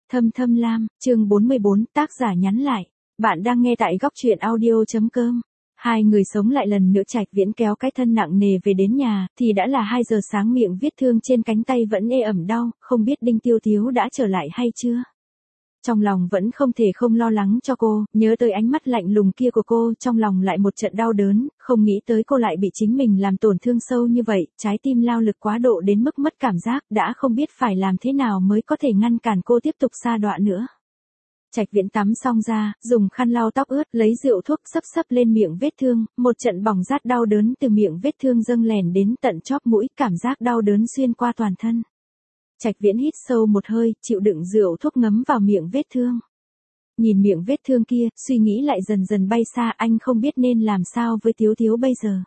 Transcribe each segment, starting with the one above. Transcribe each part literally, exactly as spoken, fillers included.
Thâm Thâm Lam, chương bốn mươi bốn, tác giả nhắn lại. Bạn đang nghe tại góc truyện audio.com. Hai người sống lại lần nữa. Trạch Viễn kéo cái thân nặng nề về đến nhà, thì đã là hai giờ sáng. Miệng vết thương trên cánh tay vẫn ê ẩm đau, không biết Đinh Tiêu Tiếu đã trở lại hay chưa. Trong lòng vẫn không thể không lo lắng cho cô, nhớ tới ánh mắt lạnh lùng kia của cô, trong lòng lại một trận đau đớn, không nghĩ tới cô lại bị chính mình làm tổn thương sâu như vậy, trái tim lao lực quá độ đến mức mất cảm giác, đã không biết phải làm thế nào mới có thể ngăn cản cô tiếp tục sa đọa nữa. Trạch Viễn tắm xong ra, dùng khăn lau tóc ướt, lấy rượu thuốc sấp sấp lên miệng vết thương, một trận bỏng rát đau đớn từ miệng vết thương dâng lèn đến tận chóp mũi, cảm giác đau đớn xuyên qua toàn thân. Trạch Viễn hít sâu một hơi, chịu đựng rượu thuốc ngấm vào miệng vết thương. Nhìn miệng vết thương kia, suy nghĩ lại dần dần bay xa, anh không biết nên làm sao với Tiếu Tiếu bây giờ.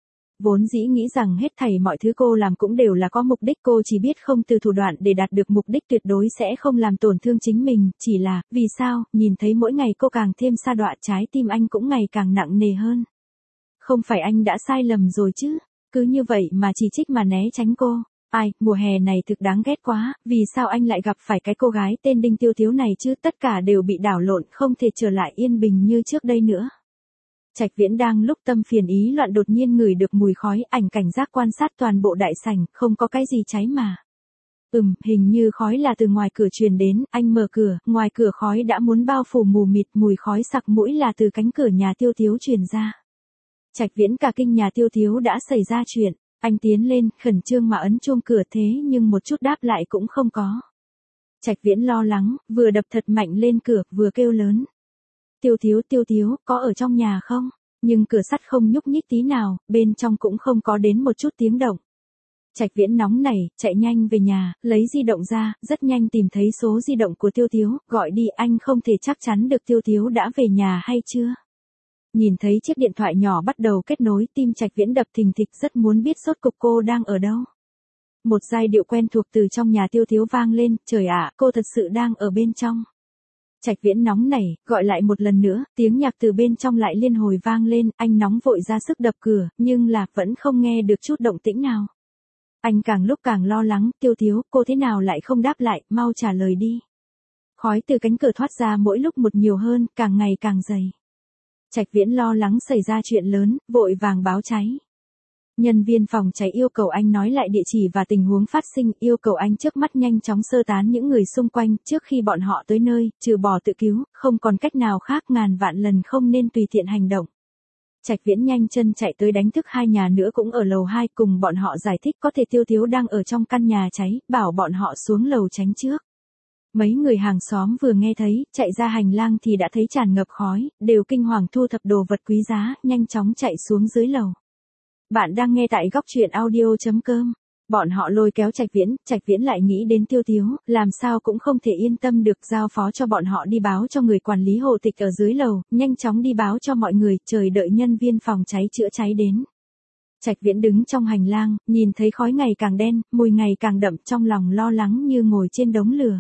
Vốn dĩ nghĩ rằng hết thảy mọi thứ cô làm cũng đều là có mục đích, cô chỉ biết không từ thủ đoạn để đạt được mục đích tuyệt đối sẽ không làm tổn thương chính mình, chỉ là, vì sao, nhìn thấy mỗi ngày cô càng thêm sa đọa, trái tim anh cũng ngày càng nặng nề hơn. Không phải anh đã sai lầm rồi chứ, cứ như vậy mà chỉ trích mà né tránh cô. Ai, mùa hè này thực đáng ghét quá, vì sao anh lại gặp phải cái cô gái tên Đinh Tiêu Tiếu này chứ, tất cả đều bị đảo lộn, không thể trở lại yên bình như trước đây nữa. Trạch Viễn đang lúc tâm phiền ý loạn đột nhiên ngửi được mùi khói, ảnh cảnh giác quan sát toàn bộ đại sảnh, không có cái gì cháy mà. Ừm, hình như khói là từ ngoài cửa truyền đến, anh mở cửa, ngoài cửa khói đã muốn bao phủ mù mịt, mùi khói sặc mũi là từ cánh cửa nhà Tiêu Tiếu truyền ra. Trạch Viễn cả kinh, nhà Tiêu Tiếu đã xảy ra chuyện. Anh tiến lên, khẩn trương mà ấn chuông cửa, thế nhưng một chút đáp lại cũng không có. Trạch Viễn lo lắng, vừa đập thật mạnh lên cửa, vừa kêu lớn. Tiêu Tiếu, Tiêu Tiếu, có ở trong nhà không? Nhưng cửa sắt không nhúc nhích tí nào, bên trong cũng không có đến một chút tiếng động. Trạch Viễn nóng nảy, chạy nhanh về nhà, lấy di động ra, rất nhanh tìm thấy số di động của Tiêu Tiếu, gọi đi, anh không thể chắc chắn được Tiêu Tiếu đã về nhà hay chưa. Nhìn thấy chiếc điện thoại nhỏ bắt đầu kết nối, tim Trạch Viễn đập thình thịch, rất muốn biết rốt cục cô đang ở đâu. Một giai điệu quen thuộc từ trong nhà Tiêu Tiếu vang lên, trời ạ, cô thật sự đang ở bên trong. Trạch Viễn nóng nảy, gọi lại một lần nữa, tiếng nhạc từ bên trong lại liên hồi vang lên, anh nóng vội ra sức đập cửa, nhưng là vẫn không nghe được chút động tĩnh nào. Anh càng lúc càng lo lắng, Tiêu Tiếu, cô thế nào lại không đáp lại, mau trả lời đi. Khói từ cánh cửa thoát ra mỗi lúc một nhiều hơn, càng ngày càng dày. Trạch Viễn lo lắng xảy ra chuyện lớn, vội vàng báo cháy. Nhân viên phòng cháy yêu cầu anh nói lại địa chỉ và tình huống phát sinh, yêu cầu anh trước mắt nhanh chóng sơ tán những người xung quanh, trước khi bọn họ tới nơi, trừ bỏ tự cứu, không còn cách nào khác, ngàn vạn lần không nên tùy tiện hành động. Trạch Viễn nhanh chân chạy tới đánh thức hai nhà nữa cũng ở lầu hai, cùng bọn họ giải thích có thể Tiêu Tiếu đang ở trong căn nhà cháy, bảo bọn họ xuống lầu tránh trước. Mấy người hàng xóm vừa nghe thấy, chạy ra hành lang thì đã thấy tràn ngập khói, đều kinh hoàng thu thập đồ vật quý giá, nhanh chóng chạy xuống dưới lầu. Bạn đang nghe tại góc truyện audio.com. Bọn họ lôi kéo Trạch Viễn, Trạch Viễn lại nghĩ đến Tiêu Tiếu, làm sao cũng không thể yên tâm được, giao phó cho bọn họ đi báo cho người quản lý hộ tịch ở dưới lầu, nhanh chóng đi báo cho mọi người, chờ đợi nhân viên phòng cháy chữa cháy đến. Trạch Viễn đứng trong hành lang, nhìn thấy khói ngày càng đen, mùi ngày càng đậm, trong lòng lo lắng như ngồi trên đống lửa.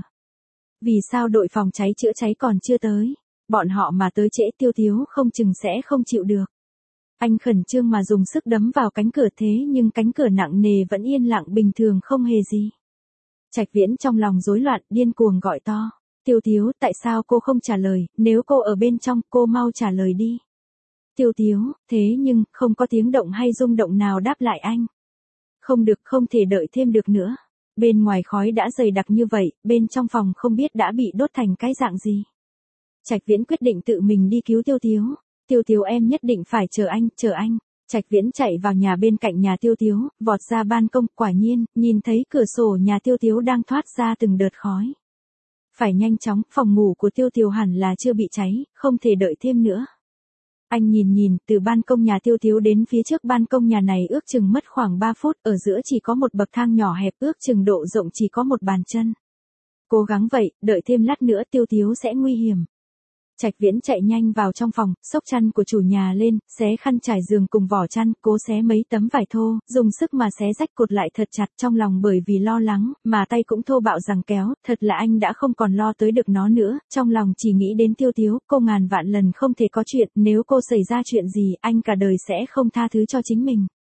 Vì sao đội phòng cháy chữa cháy còn chưa tới? Bọn họ mà tới trễ, Tiêu Tiếu không chừng sẽ không chịu được. Anh khẩn trương mà dùng sức đấm vào cánh cửa, thế nhưng cánh cửa nặng nề vẫn yên lặng bình thường không hề gì. Trạch Viễn trong lòng rối loạn, điên cuồng gọi to. Tiêu Tiếu, tại sao cô không trả lời, nếu cô ở bên trong, cô mau trả lời đi. Tiêu Tiếu, thế nhưng, không có tiếng động hay rung động nào đáp lại anh. Không được, không thể đợi thêm được nữa. Bên ngoài khói đã dày đặc như vậy, bên trong phòng không biết đã bị đốt thành cái dạng gì. Trạch Viễn quyết định tự mình đi cứu Tiêu Tiếu. Tiêu Tiếu, em nhất định phải chờ anh, chờ anh. Trạch Viễn chạy vào nhà bên cạnh nhà Tiêu Tiếu, vọt ra ban công, quả nhiên, nhìn thấy cửa sổ nhà Tiêu Tiếu đang thoát ra từng đợt khói. Phải nhanh chóng, phòng ngủ của Tiêu Tiếu hẳn là chưa bị cháy, không thể đợi thêm nữa. Anh nhìn nhìn, từ ban công nhà Tiêu Tiếu đến phía trước ban công nhà này ước chừng mất khoảng ba phút, ở giữa chỉ có một bậc thang nhỏ hẹp, ước chừng độ rộng chỉ có một bàn chân. Cố gắng vậy, đợi thêm lát nữa Tiêu Tiếu sẽ nguy hiểm. Trạch Viễn chạy nhanh vào trong phòng, xốc chăn của chủ nhà lên, xé khăn trải giường cùng vỏ chăn, cố xé mấy tấm vải thô, dùng sức mà xé rách cột lại thật chặt, trong lòng bởi vì lo lắng, mà tay cũng thô bạo giằng kéo, thật là anh đã không còn lo tới được nó nữa, trong lòng chỉ nghĩ đến Tiêu Tiếu, cô ngàn vạn lần không thể có chuyện, nếu cô xảy ra chuyện gì, anh cả đời sẽ không tha thứ cho chính mình.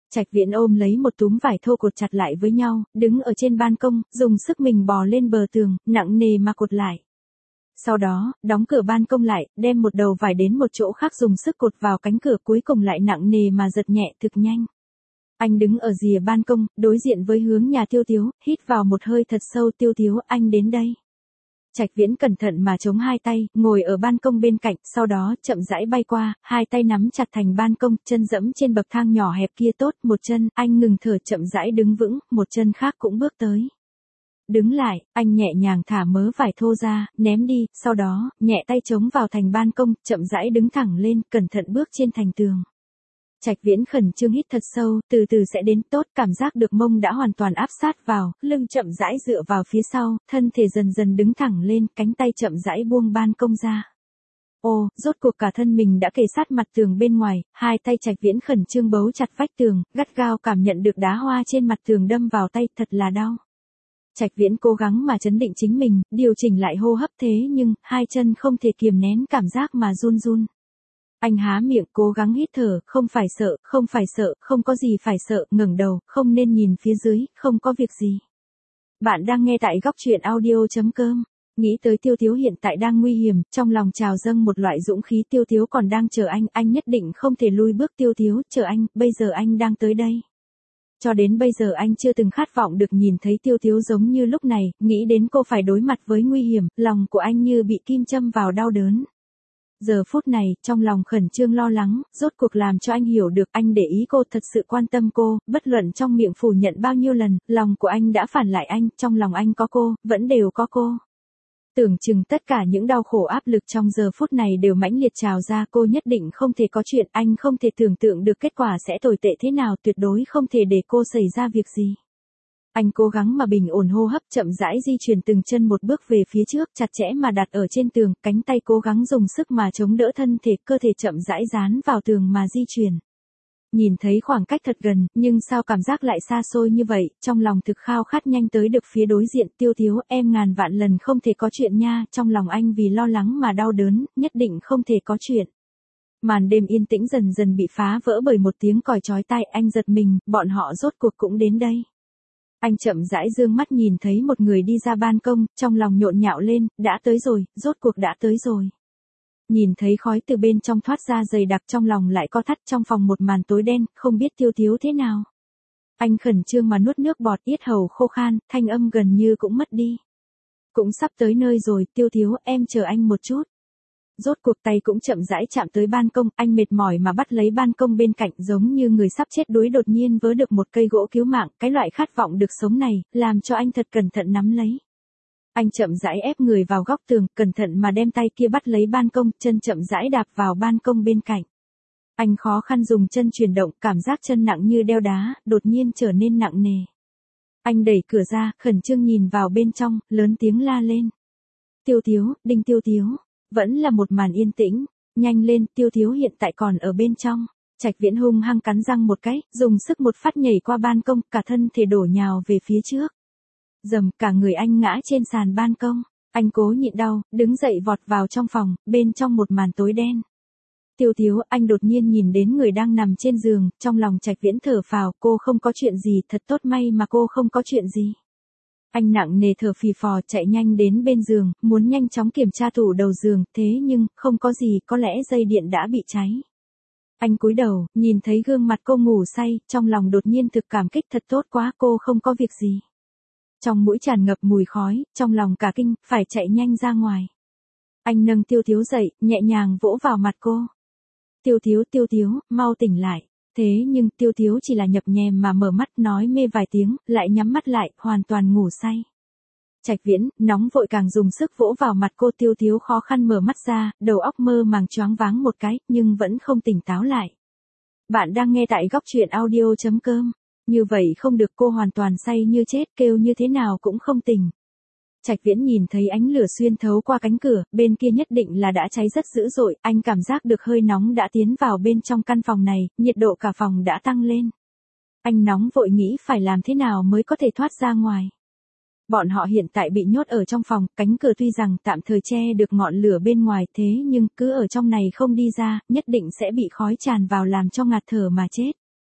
Trạch Viễn ôm lấy một túm vải thô cột chặt lại với nhau, đứng ở trên ban công, dùng sức mình bò lên bờ tường, nặng nề mà cột lại. Sau đó, đóng cửa ban công lại, đem một đầu vải đến một chỗ khác dùng sức cột vào cánh cửa, cuối cùng lại nặng nề mà giật nhẹ thực nhanh. Anh đứng ở rìa ban công, đối diện với hướng nhà Tiêu Tiếu, hít vào một hơi thật sâu. Tiêu Tiếu, anh đến đây. Trạch Viễn cẩn thận mà chống hai tay, ngồi ở ban công bên cạnh, sau đó chậm rãi bay qua, hai tay nắm chặt thành ban công, chân dẫm trên bậc thang nhỏ hẹp kia. Tốt, một chân, anh ngừng thở chậm rãi đứng vững, một chân khác cũng bước tới. Đứng lại, anh nhẹ nhàng thả mớ vải thô ra, ném đi, sau đó, nhẹ tay chống vào thành ban công, chậm rãi đứng thẳng lên, cẩn thận bước trên thành tường. Trạch Viễn khẩn trương hít thật sâu, từ từ sẽ đến. Tốt, cảm giác được mông đã hoàn toàn áp sát vào, lưng chậm rãi dựa vào phía sau, thân thể dần dần đứng thẳng lên, cánh tay chậm rãi buông ban công ra. Ô, rốt cuộc cả thân mình đã kề sát mặt tường bên ngoài, hai tay Trạch Viễn khẩn trương bấu chặt vách tường, gắt gao cảm nhận được đá hoa trên mặt tường đâm vào tay, thật là đau. Trạch Viễn cố gắng mà trấn định chính mình, điều chỉnh lại hô hấp, thế nhưng, hai chân không thể kiềm nén cảm giác mà run run. Anh há miệng cố gắng hít thở, không phải sợ, không phải sợ, không có gì phải sợ, ngẩng đầu, không nên nhìn phía dưới, không có việc gì. Bạn đang nghe tại góc truyện audio chấm com. Nghĩ tới Tiêu Tiếu hiện tại đang nguy hiểm, trong lòng trào dâng một loại dũng khí. Tiêu Tiếu còn đang chờ anh, anh nhất định không thể lùi bước. Tiêu Tiếu, chờ anh, bây giờ anh đang tới đây. Cho đến bây giờ anh chưa từng khát vọng được nhìn thấy Tiêu Tiếu giống như lúc này, nghĩ đến cô phải đối mặt với nguy hiểm, lòng của anh như bị kim châm vào đau đớn. Giờ phút này, trong lòng khẩn trương lo lắng, rốt cuộc làm cho anh hiểu được anh để ý cô, thật sự quan tâm cô, bất luận trong miệng phủ nhận bao nhiêu lần, lòng của anh đã phản lại anh, trong lòng anh có cô, vẫn đều có cô. Tưởng chừng tất cả những đau khổ áp lực trong giờ phút này đều mãnh liệt trào ra, cô nhất định không thể có chuyện, anh không thể tưởng tượng được kết quả sẽ tồi tệ thế nào, tuyệt đối không thể để cô xảy ra việc gì. Anh cố gắng mà bình ổn hô hấp, chậm rãi di chuyển từng chân một bước về phía trước, chặt chẽ mà đặt ở trên tường, cánh tay cố gắng dùng sức mà chống đỡ thân thể, cơ thể chậm rãi dán vào tường mà di chuyển. Nhìn thấy khoảng cách thật gần, nhưng sao cảm giác lại xa xôi như vậy, trong lòng thực khao khát nhanh tới được phía đối diện. Tiêu Tiếu, em ngàn vạn lần không thể có chuyện nha, trong lòng anh vì lo lắng mà đau đớn, nhất định không thể có chuyện. Màn đêm yên tĩnh dần dần bị phá vỡ bởi một tiếng còi chói tai, anh giật mình, bọn họ rốt cuộc cũng đến đây. Anh chậm rãi dương mắt nhìn thấy một người đi ra ban công, trong lòng nhộn nhạo lên, đã tới rồi, rốt cuộc đã tới rồi. Nhìn thấy khói từ bên trong thoát ra dày đặc, trong lòng lại co thắt, trong phòng một màn tối đen, không biết Tiêu Tiếu thế nào. Anh khẩn trương mà nuốt nước bọt, yết hầu khô khan, thanh âm gần như cũng mất đi. Cũng sắp tới nơi rồi, Tiêu Tiếu, em chờ anh một chút. Rốt cuộc tay cũng chậm rãi chạm tới ban công, anh mệt mỏi mà bắt lấy ban công bên cạnh, giống như người sắp chết đuối đột nhiên vớ được một cây gỗ cứu mạng, cái loại khát vọng được sống này, làm cho anh thật cẩn thận nắm lấy. Anh chậm rãi ép người vào góc tường, cẩn thận mà đem tay kia bắt lấy ban công, chân chậm rãi đạp vào ban công bên cạnh. Anh khó khăn dùng chân chuyển động, cảm giác chân nặng như đeo đá, đột nhiên trở nên nặng nề. Anh đẩy cửa ra, khẩn trương nhìn vào bên trong, lớn tiếng la lên. Tiêu Tiếu, Đinh Tiêu Tiếu. Vẫn là một màn yên tĩnh, nhanh lên, Tiêu Tiếu hiện tại còn ở bên trong. Trạch Viễn hung hăng cắn răng một cái, dùng sức một phát nhảy qua ban công, cả thân thể đổ nhào về phía trước. Dầm, cả người anh ngã trên sàn ban công, anh cố nhịn đau, đứng dậy vọt vào trong phòng, bên trong một màn tối đen. Tiêu Tiếu, anh đột nhiên nhìn đến người đang nằm trên giường, trong lòng Trạch Viễn thở phào, cô không có chuyện gì, thật tốt may mà cô không có chuyện gì. Anh nặng nề thở phì phò chạy nhanh đến bên giường, muốn nhanh chóng kiểm tra tủ đầu giường, thế nhưng, không có gì, có lẽ dây điện đã bị cháy. Anh cúi đầu, nhìn thấy gương mặt cô ngủ say, trong lòng đột nhiên thực cảm kích, thật tốt quá, cô không có việc gì. Trong mũi tràn ngập mùi khói, trong lòng cả kinh, phải chạy nhanh ra ngoài. Anh nâng Tiêu Tiếu dậy, nhẹ nhàng vỗ vào mặt cô. Tiêu Tiếu, Tiêu Tiếu, mau tỉnh lại. Thế nhưng Tiêu Tiếu chỉ là nhập nhèm mà mở mắt, nói mê vài tiếng, lại nhắm mắt lại, hoàn toàn ngủ say. Trạch Viễn, nóng vội càng dùng sức vỗ vào mặt cô. Tiêu Tiếu khó khăn mở mắt ra, đầu óc mơ màng choáng váng một cái, nhưng vẫn không tỉnh táo lại. Bạn đang nghe tại góc truyện audio chấm com. Như vậy không được, cô hoàn toàn say như chết, kêu như thế nào cũng không tỉnh. Trạch Viễn nhìn thấy ánh lửa xuyên thấu qua cánh cửa, bên kia nhất định là đã cháy rất dữ dội, anh cảm giác được hơi nóng đã tiến vào bên trong căn phòng này, nhiệt độ cả phòng đã tăng lên. Anh nóng vội nghĩ phải làm thế nào mới có thể thoát ra ngoài. Bọn họ hiện tại bị nhốt ở trong phòng, cánh cửa tuy rằng tạm thời che được ngọn lửa bên ngoài, thế nhưng cứ ở trong này không đi ra, nhất định sẽ bị khói tràn vào làm cho ngạt thở mà chết.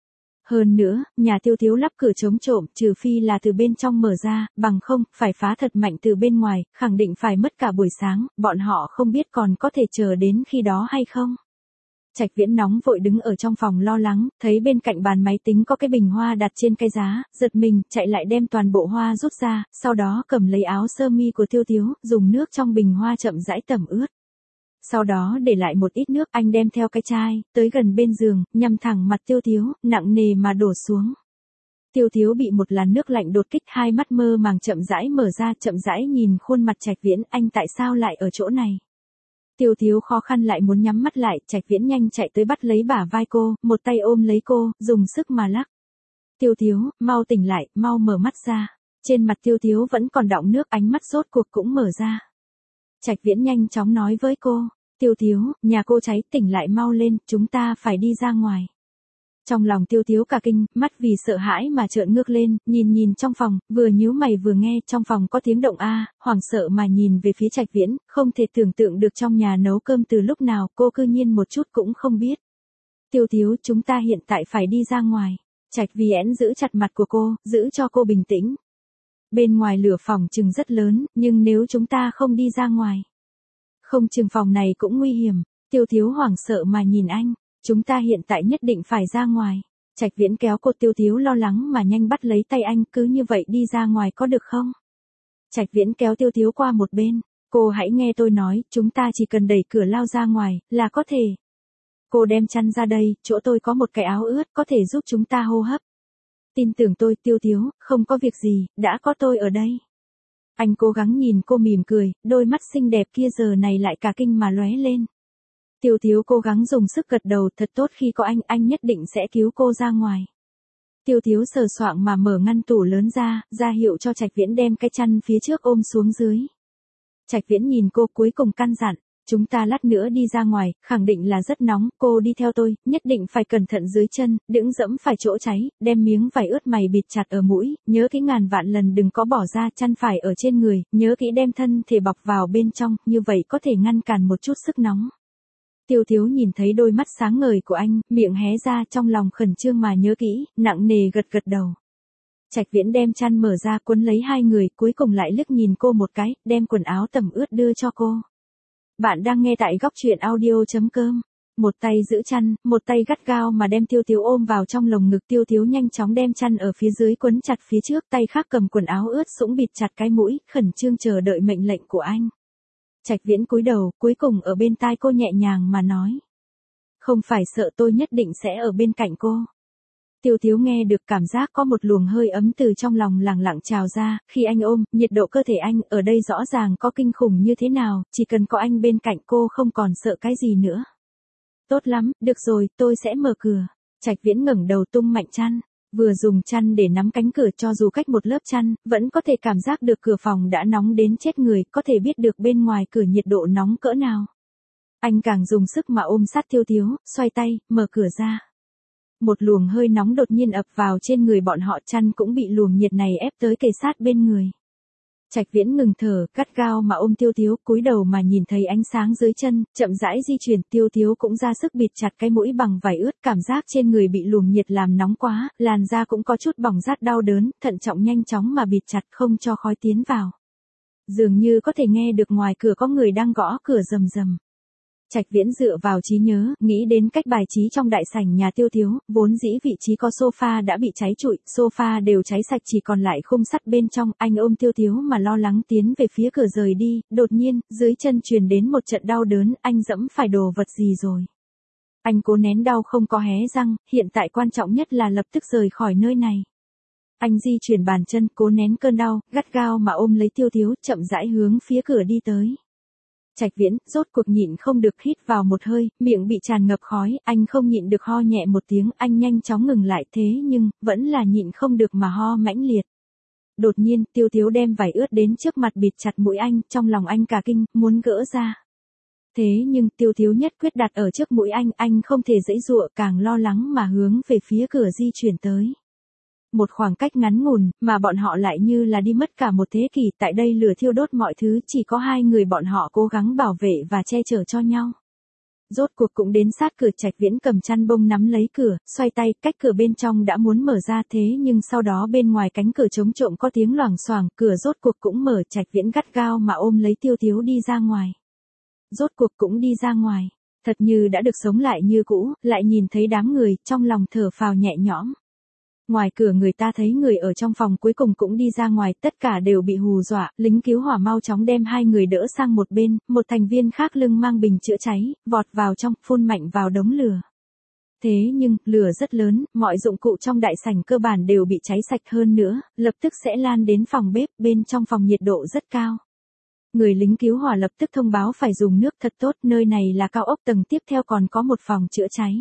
Hơn nữa, nhà Tiêu Thiếu lắp cửa chống trộm, trừ phi là từ bên trong mở ra, bằng không, phải phá thật mạnh từ bên ngoài, khẳng định phải mất cả buổi sáng, bọn họ không biết còn có thể chờ đến khi đó hay không. Trạch Viễn nóng vội đứng ở trong phòng lo lắng, thấy bên cạnh bàn máy tính có cái bình hoa đặt trên cái giá, giật mình, chạy lại đem toàn bộ hoa rút ra, sau đó cầm lấy áo sơ mi của Tiêu Thiếu, dùng nước trong bình hoa chậm rãi tẩm ướt. Sau đó để lại một ít nước, anh đem theo cái chai, tới gần bên giường, nhằm thẳng mặt Tiêu Thiếu, nặng nề mà đổ xuống. Tiêu Thiếu bị một làn nước lạnh đột kích, hai mắt mơ màng chậm rãi mở ra, chậm rãi nhìn khuôn mặt Trạch Viễn, anh tại sao lại ở chỗ này? Tiêu Thiếu khó khăn lại muốn nhắm mắt lại, Trạch Viễn nhanh chạy tới bắt lấy bả vai cô, một tay ôm lấy cô, dùng sức mà lắc. Tiêu Thiếu, mau tỉnh lại, mau mở mắt ra. Trên mặt Tiêu Thiếu vẫn còn đọng nước, ánh mắt rốt cuộc cũng mở ra. Trạch Viễn nhanh chóng nói với cô, Tiêu Thiếu, nhà cô cháy, tỉnh lại mau lên, chúng ta phải đi ra ngoài. Trong lòng Tiêu Thiếu cả kinh, mắt vì sợ hãi mà trợn ngước lên, nhìn nhìn trong phòng, vừa nhíu mày vừa nghe trong phòng có tiếng động a, hoảng sợ mà nhìn về phía Trạch Viễn, không thể tưởng tượng được trong nhà nấu cơm từ lúc nào, cô cư nhiên một chút cũng không biết. Tiêu Thiếu, chúng ta hiện tại phải đi ra ngoài. Trạch Viễn giữ chặt mặt của cô, giữ cho cô bình tĩnh. Bên ngoài lửa phòng chừng rất lớn, nhưng nếu chúng ta không đi ra ngoài, không chừng phòng này cũng nguy hiểm. Tiêu Thiếu hoảng sợ mà nhìn anh. Chúng ta hiện tại nhất định phải ra ngoài. Trạch Viễn kéo cô. Tiêu Thiếu lo lắng mà nhanh bắt lấy tay anh, cứ như vậy đi ra ngoài có được không? Trạch Viễn kéo Tiêu Thiếu qua một bên. Cô hãy nghe tôi nói, chúng ta chỉ cần đẩy cửa lao ra ngoài, là có thể. Cô đem chăn ra đây, chỗ tôi có một cái áo ướt, có thể giúp chúng ta hô hấp. Tin tưởng tôi, Tiêu Thiếu, không có việc gì, đã có tôi ở đây. Anh cố gắng nhìn cô mỉm cười, đôi mắt xinh đẹp kia giờ này lại cả kinh mà lóe lên. Tiêu Thiếu cố gắng dùng sức gật đầu, thật tốt khi có anh, anh nhất định sẽ cứu cô ra ngoài. Tiêu Thiếu sờ soạng mà mở ngăn tủ lớn ra, ra hiệu cho Trạch Viễn đem cái chăn phía trước ôm xuống dưới. Trạch Viễn nhìn cô cuối cùng căn dặn, chúng ta lát nữa đi ra ngoài, khẳng định là rất nóng, cô đi theo tôi, nhất định phải cẩn thận dưới chân, đừng dẫm phải chỗ cháy, đem miếng vải ướt mày bịt chặt ở mũi, nhớ kỹ ngàn vạn lần đừng có bỏ ra, chăn phải ở trên người, nhớ kỹ đem thân thể bọc vào bên trong, như vậy có thể ngăn cản một chút sức nóng. Tiêu Thiếu nhìn thấy đôi mắt sáng ngời của anh, miệng hé ra, trong lòng khẩn trương mà nhớ kỹ, nặng nề gật gật đầu. Trạch Viễn đem chăn mở ra cuốn lấy hai người, cuối cùng lại liếc nhìn cô một cái, đem quần áo tẩm ướt đưa cho cô. Bạn đang nghe tại góc truyện audio chấm com. Một tay giữ chăn, một tay gắt gao mà đem Tiêu Thiếu ôm vào trong lồng ngực. Tiêu Thiếu nhanh chóng đem chăn ở phía dưới quấn chặt phía trước, tay khác cầm quần áo ướt sũng bịt chặt cái mũi, khẩn trương chờ đợi mệnh lệnh của anh. Trạch Viễn cúi đầu, cuối cùng ở bên tai cô nhẹ nhàng mà nói. Không phải sợ, tôi nhất định sẽ ở bên cạnh cô. Tiêu Thiếu nghe được cảm giác có một luồng hơi ấm từ trong lòng lẳng lặng trào ra, khi anh ôm, nhiệt độ cơ thể anh ở đây rõ ràng có kinh khủng như thế nào, chỉ cần có anh bên cạnh cô không còn sợ cái gì nữa. Tốt lắm, được rồi, tôi sẽ mở cửa. Trạch Viễn ngẩng đầu tung mạnh chăn. Vừa dùng chăn để nắm cánh cửa, cho dù cách một lớp chăn, vẫn có thể cảm giác được cửa phòng đã nóng đến chết người, có thể biết được bên ngoài cửa nhiệt độ nóng cỡ nào. Anh càng dùng sức mà ôm sát Tiêu Thiếu, xoay tay, mở cửa ra. Một luồng hơi nóng đột nhiên ập vào trên người bọn họ, chăn cũng bị luồng nhiệt này ép tới kề sát bên người. Trạch Viễn ngừng thở, gắt gao mà ôm Tiêu Thiếu, cúi đầu mà nhìn thấy ánh sáng dưới chân, chậm rãi di chuyển. Tiêu Thiếu cũng ra sức bịt chặt cái mũi bằng vải ướt, cảm giác trên người bị luồng nhiệt làm nóng quá, làn da cũng có chút bỏng rát đau đớn, thận trọng nhanh chóng mà bịt chặt không cho khói tiến vào. Dường như có thể nghe được ngoài cửa có người đang gõ cửa rầm rầm. Trạch Viễn dựa vào trí nhớ, nghĩ đến cách bài trí trong đại sảnh nhà Tiêu Thiếu, vốn dĩ vị trí có sofa đã bị cháy trụi, sofa đều cháy sạch chỉ còn lại khung sắt bên trong, anh ôm Tiêu Thiếu mà lo lắng tiến về phía cửa rời đi, đột nhiên, dưới chân truyền đến một trận đau đớn, anh dẫm phải đồ vật gì rồi. Anh cố nén đau không có hé răng, hiện tại quan trọng nhất là lập tức rời khỏi nơi này. Anh di chuyển bàn chân, cố nén cơn đau, gắt gao mà ôm lấy Tiêu Thiếu, chậm rãi hướng phía cửa đi tới. Trạch Viễn, rốt cuộc nhịn không được hít vào một hơi, miệng bị tràn ngập khói, anh không nhịn được ho nhẹ một tiếng, anh nhanh chóng ngừng lại thế nhưng, vẫn là nhịn không được mà ho mãnh liệt. Đột nhiên, Tiêu Thiếu đem vải ướt đến trước mặt bịt chặt mũi anh, trong lòng anh cả kinh, muốn gỡ ra. Thế nhưng, Tiêu Thiếu nhất quyết đặt ở trước mũi anh, anh không thể giãy giụa, càng lo lắng mà hướng về phía cửa di chuyển tới. Một khoảng cách ngắn ngủn, mà bọn họ lại như là đi mất cả một thế kỷ, tại đây lửa thiêu đốt mọi thứ, chỉ có hai người bọn họ cố gắng bảo vệ và che chở cho nhau. Rốt cuộc cũng đến sát cửa, Trạch Viễn cầm chăn bông nắm lấy cửa, xoay tay, cách cửa bên trong đã muốn mở ra, thế nhưng sau đó bên ngoài cánh cửa chống trộm có tiếng loảng xoảng, cửa rốt cuộc cũng mở, Trạch Viễn gắt gao mà ôm lấy Tiêu Tiếu đi ra ngoài. Rốt cuộc cũng đi ra ngoài, thật như đã được sống lại như cũ, lại nhìn thấy đám người, trong lòng thở phào nhẹ nhõm. Ngoài cửa người ta thấy người ở trong phòng cuối cùng cũng đi ra ngoài, tất cả đều bị hù dọa, lính cứu hỏa mau chóng đem hai người đỡ sang một bên, một thành viên khác lưng mang bình chữa cháy, vọt vào trong, phun mạnh vào đống lửa. Thế nhưng, lửa rất lớn, mọi dụng cụ trong đại sảnh cơ bản đều bị cháy sạch, hơn nữa, lập tức sẽ lan đến phòng bếp, bên trong phòng nhiệt độ rất cao. Người lính cứu hỏa lập tức thông báo phải dùng nước thật tốt, nơi này là cao ốc, tầng tiếp theo còn có một phòng chữa cháy.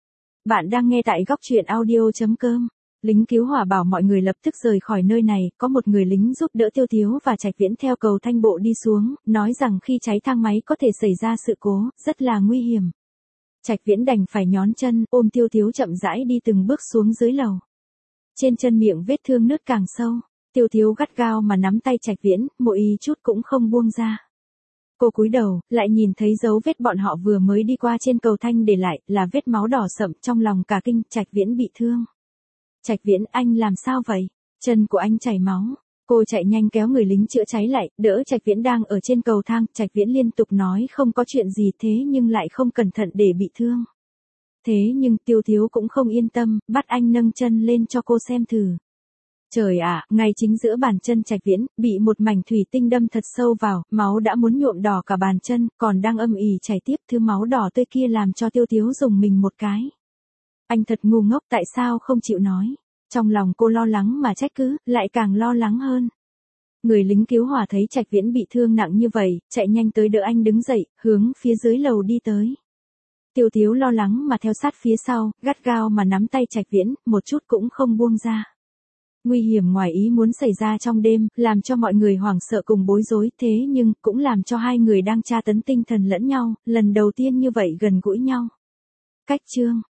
Bạn đang nghe tại góc truyện audio chấm com. Lính cứu hỏa bảo mọi người lập tức rời khỏi nơi này, có một người lính giúp đỡ Tiêu Tiếu và Trạch Viễn theo cầu thang bộ đi xuống, nói rằng khi cháy thang máy có thể xảy ra sự cố, rất là nguy hiểm. Trạch Viễn đành phải nhón chân, ôm Tiêu Tiếu chậm rãi đi từng bước xuống dưới lầu. Trên chân miệng vết thương nứt càng sâu, Tiêu Tiếu gắt gao mà nắm tay Trạch Viễn, mỗi ý chút cũng không buông ra. Cô cúi đầu, lại nhìn thấy dấu vết bọn họ vừa mới đi qua trên cầu thang để lại, là vết máu đỏ sậm, trong lòng cả kinh, Trạch Viễn bị thương. Trạch Viễn, anh làm sao vậy? Chân của anh chảy máu. Cô chạy nhanh kéo người lính chữa cháy lại, đỡ Trạch Viễn đang ở trên cầu thang, Trạch Viễn liên tục nói không có chuyện gì, thế nhưng lại không cẩn thận để bị thương. Thế nhưng Tiêu Tiếu cũng không yên tâm, bắt anh nâng chân lên cho cô xem thử. Trời ạ, ngay chính giữa bàn chân Trạch Viễn, bị một mảnh thủy tinh đâm thật sâu vào, máu đã muốn nhuộm đỏ cả bàn chân, còn đang âm ỉ chảy tiếp, thứ máu đỏ tươi kia làm cho Tiêu Tiếu dùng mình một cái. Anh thật ngu ngốc, tại sao không chịu nói? Trong lòng cô lo lắng mà trách cứ, lại càng lo lắng hơn. Người lính cứu hỏa thấy Trạch Viễn bị thương nặng như vậy, chạy nhanh tới đỡ anh đứng dậy, hướng phía dưới lầu đi tới. Tiêu Tiếu lo lắng mà theo sát phía sau, gắt gao mà nắm tay Trạch Viễn, một chút cũng không buông ra. Nguy hiểm ngoài ý muốn xảy ra trong đêm, làm cho mọi người hoảng sợ cùng bối rối, thế nhưng cũng làm cho hai người đang tra tấn tinh thần lẫn nhau, lần đầu tiên như vậy gần gũi nhau. Cách chương